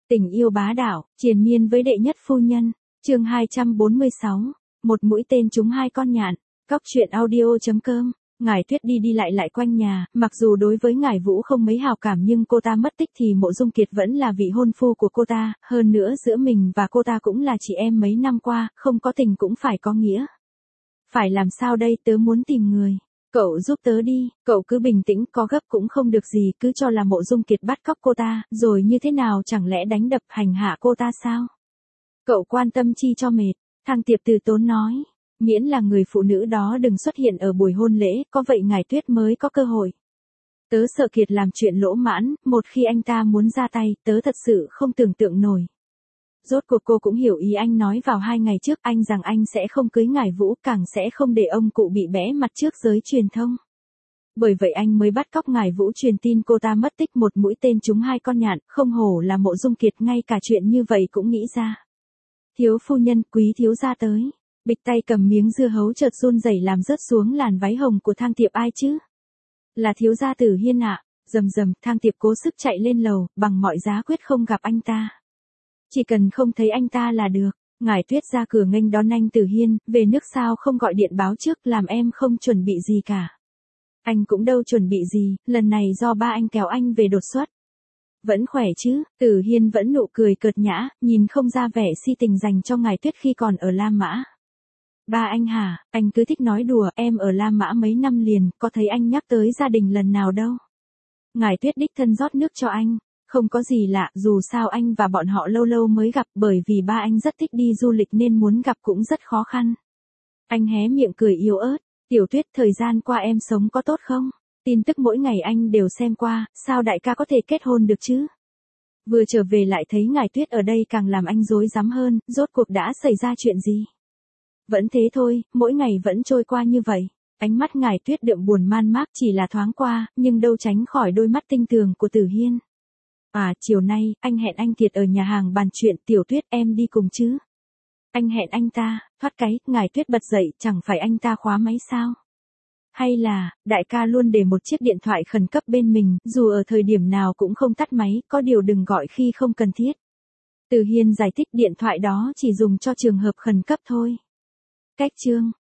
Tình yêu bá đạo, triền miên với đệ nhất phu nhân. Chương 246. Một mũi tên trúng hai con nhạn. Góc truyện audio.com. Ngải Tuyết đi đi lại lại quanh nhà, mặc dù đối với Ngải Vũ không mấy hào cảm nhưng cô ta mất tích thì Mộ Dung Kiệt vẫn là vị hôn phu của cô ta, hơn nữa giữa mình và cô ta cũng là chị em mấy năm qua, không có tình cũng phải có nghĩa. Phải làm sao đây, tớ muốn tìm người. Cậu giúp tớ đi, cậu cứ bình tĩnh, có gấp cũng không được gì, cứ cho là Mộ Dung Kiệt bắt cóc cô ta, rồi như thế nào, chẳng lẽ đánh đập hành hạ cô ta sao? Cậu quan tâm chi cho mệt, Thang Tiệp từ tốn nói. Miễn là người phụ nữ đó đừng xuất hiện ở buổi hôn lễ, có vậy Ngải Tuyết mới có cơ hội. Tớ sợ Kiệt làm chuyện lỗ mãn, một khi anh ta muốn ra tay, tớ thật sự không tưởng tượng nổi. Rốt cuộc cô cũng hiểu ý anh nói vào 2 ngày trước, anh rằng anh sẽ không cưới Ngải Vũ, càng sẽ không để ông cụ bị bẽ mặt trước giới truyền thông. Bởi vậy anh mới bắt cóc Ngải Vũ truyền tin cô ta mất tích, một mũi tên trúng hai con nhạn, không hổ là Mộ Dung Kiệt, ngay cả chuyện như vậy cũng nghĩ ra. Thiếu phu nhân, quý thiếu gia tới. Bịch tay cầm miếng dưa hấu chợt run rẩy làm rớt xuống làn váy hồng của Thang Tiệp. Ai chứ? Là thiếu gia Tử Hiên ạ. Rầm rầm, Thang Tiệp cố sức chạy lên lầu, bằng mọi giá quyết không gặp anh ta. Chỉ cần không thấy anh ta là được. Ngải Tuyết ra cửa nghênh đón anh Tử Hiên, về nước sao không gọi điện báo trước, làm em không chuẩn bị gì cả. Anh cũng đâu chuẩn bị gì, lần này do ba anh kéo anh về đột xuất. Vẫn khỏe chứ? Tử Hiên vẫn nụ cười cợt nhã, nhìn không ra vẻ si tình dành cho Ngải Tuyết khi còn ở La Mã. Ba anh hả, anh cứ thích nói đùa, em ở La Mã mấy năm liền, có thấy anh nhắc tới gia đình lần nào đâu. Ngải Tuyết đích thân rót nước cho anh, không có gì lạ, dù sao anh và bọn họ lâu lâu mới gặp, bởi vì ba anh rất thích đi du lịch nên muốn gặp cũng rất khó khăn. Anh hé miệng cười yếu ớt. Tiểu Tuyết, thời gian qua em sống có tốt không? Tin tức mỗi ngày anh đều xem qua, sao đại ca có thể kết hôn được chứ? Vừa trở về lại thấy Ngải Tuyết ở đây càng làm anh rối rắm hơn, rốt cuộc đã xảy ra chuyện gì? Vẫn thế thôi, mỗi ngày vẫn trôi qua như vậy. Ánh mắt Ngải Tuyết đượm buồn man mác, chỉ là thoáng qua, nhưng đâu tránh khỏi đôi mắt tinh tường của Tử Hiên. À, chiều nay, anh hẹn anh Kiệt ở nhà hàng bàn chuyện, Tiểu Tuyết em đi cùng chứ? Anh hẹn anh ta, thoát cái, Ngải Tuyết bật dậy, chẳng phải anh ta khóa máy sao? Hay là, đại ca luôn để một chiếc điện thoại khẩn cấp bên mình, dù ở thời điểm nào cũng không tắt máy, có điều đừng gọi khi không cần thiết. Tử Hiên giải thích điện thoại đó chỉ dùng cho trường hợp khẩn cấp thôi. Cách chương.